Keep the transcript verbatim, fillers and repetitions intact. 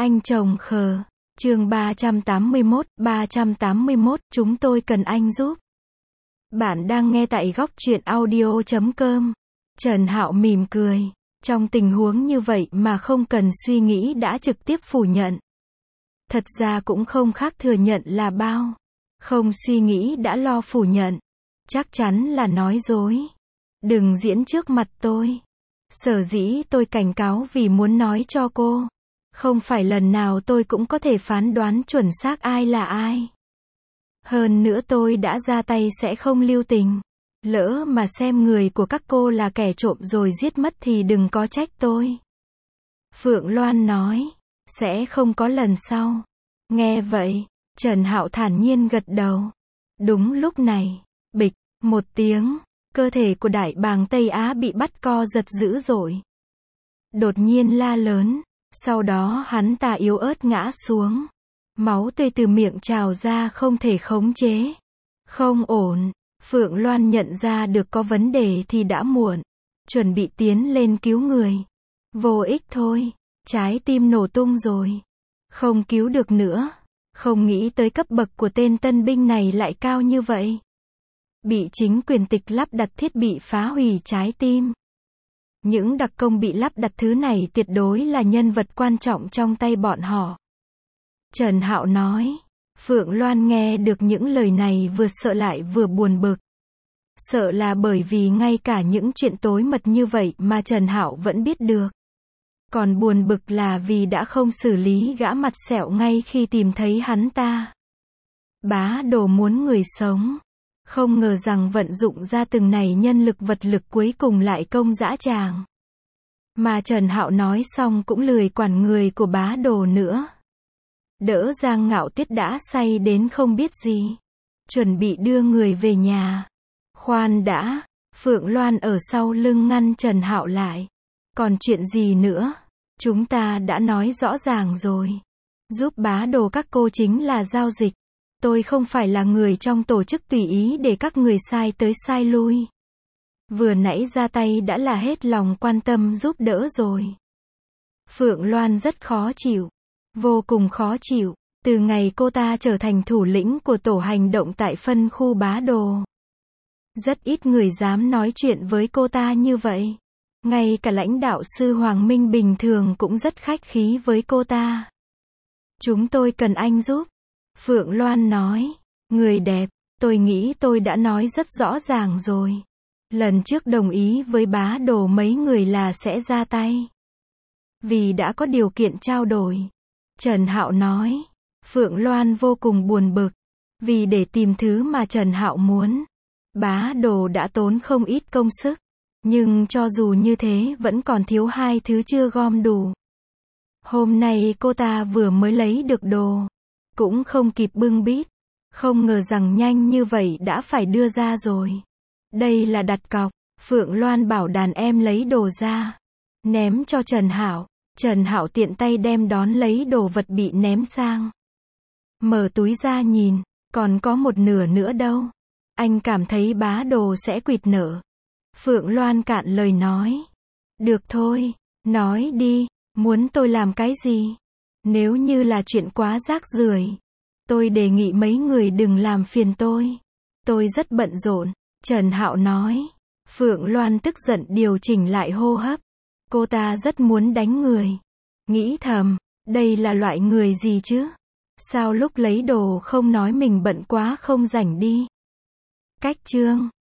Anh chồng khờ. Chương ba trăm tám mươi mốt, ba trăm tám mươi mốt, chúng tôi cần anh giúp. Bạn đang nghe tại góc truyện audio chấm com. Trần Hạo mỉm cười. Trong tình huống như vậy mà không cần suy nghĩ đã trực tiếp phủ nhận. Thật ra cũng không khác thừa nhận là bao. Không suy nghĩ đã lo phủ nhận. Chắc chắn là nói dối. Đừng diễn trước mặt tôi. Sở dĩ tôi cảnh cáo vì muốn nói cho cô. Không phải lần nào tôi cũng có thể phán đoán chuẩn xác ai là ai. Hơn nữa tôi đã ra tay sẽ không lưu tình. Lỡ mà xem người của các cô là kẻ trộm rồi giết mất thì đừng có trách tôi. Phượng Loan nói, sẽ không có lần sau. Nghe vậy, Trần Hạo thản nhiên gật đầu. Đúng lúc này, bịch, một tiếng, cơ thể của Đại Bàng Tây Á bị bắt co giật dữ dội. Đột nhiên la lớn, sau đó hắn ta yếu ớt ngã xuống. Máu tươi từ miệng trào ra không thể khống chế. Không ổn, Phượng Loan nhận ra được có vấn đề thì đã muộn. Chuẩn bị tiến lên cứu người. Vô ích thôi, trái tim nổ tung rồi. Không cứu được nữa. Không nghĩ tới cấp bậc của tên tân binh này lại cao như vậy. Bị chính quyền tịch lắp đặt thiết bị phá hủy trái tim. Những đặc công bị lắp đặt thứ này tuyệt đối là nhân vật quan trọng trong tay bọn họ. Trần Hạo nói. Phượng Loan nghe được những lời này vừa sợ lại vừa buồn bực. Sợ là bởi vì ngay cả những chuyện tối mật như vậy mà Trần Hạo vẫn biết được. Còn buồn bực là vì đã không xử lý gã mặt sẹo ngay khi tìm thấy hắn ta. Bá Đồ muốn người sống. Không ngờ rằng vận dụng ra từng này nhân lực vật lực cuối cùng lại công dã tràng. Mà Trần Hạo nói xong cũng lười quản người của Bá Đồ nữa. Đỡ Giang Ngạo Tiết đã say đến không biết gì. Chuẩn bị đưa người về nhà. Khoan đã, Phượng Loan ở sau lưng ngăn Trần Hạo lại. Còn chuyện gì nữa? Chúng ta đã nói rõ ràng rồi. Giúp Bá Đồ các cô chính là giao dịch. Tôi không phải là người trong tổ chức tùy ý để các người sai tới sai lui. Vừa nãy ra tay đã là hết lòng quan tâm giúp đỡ rồi. Phượng Loan rất khó chịu. Vô cùng khó chịu. Từ ngày cô ta trở thành thủ lĩnh của tổ hành động tại phân khu Bá Đồ. Rất ít người dám nói chuyện với cô ta như vậy. Ngay cả lãnh đạo sư Hoàng Minh bình thường cũng rất khách khí với cô ta. Chúng tôi cần anh giúp. Phượng Loan nói. Người đẹp, tôi nghĩ tôi đã nói rất rõ ràng rồi. Lần trước đồng ý với Bá Đồ mấy người là sẽ ra tay. Vì đã có điều kiện trao đổi. Trần Hạo nói. Phượng Loan vô cùng buồn bực. Vì để tìm thứ mà Trần Hạo muốn. Bá Đồ đã tốn không ít công sức. Nhưng cho dù như thế vẫn còn thiếu hai thứ chưa gom đủ. Hôm nay cô ta vừa mới lấy được đồ. Cũng không kịp bưng bít. Không ngờ rằng nhanh như vậy đã phải đưa ra rồi. Đây là đặt cọc. Phượng Loan bảo đàn em lấy đồ ra. Ném cho Trần Hạo. Trần Hạo tiện tay đem đón lấy đồ vật bị ném sang. Mở túi ra nhìn. Còn có một nửa nữa đâu. Anh cảm thấy Bá Đồ sẽ quỵt nợ. Phượng Loan cạn lời nói. Được thôi. Nói đi. Muốn tôi làm cái gì? Nếu như là chuyện quá rác rưởi, tôi đề nghị mấy người đừng làm phiền tôi. Tôi rất bận rộn. Trần Hạo nói. Phượng Loan tức giận điều chỉnh lại hô hấp. Cô ta rất muốn đánh người. Nghĩ thầm, đây là loại người gì chứ? Sao lúc lấy đồ không nói mình bận quá không rảnh đi? Cách chương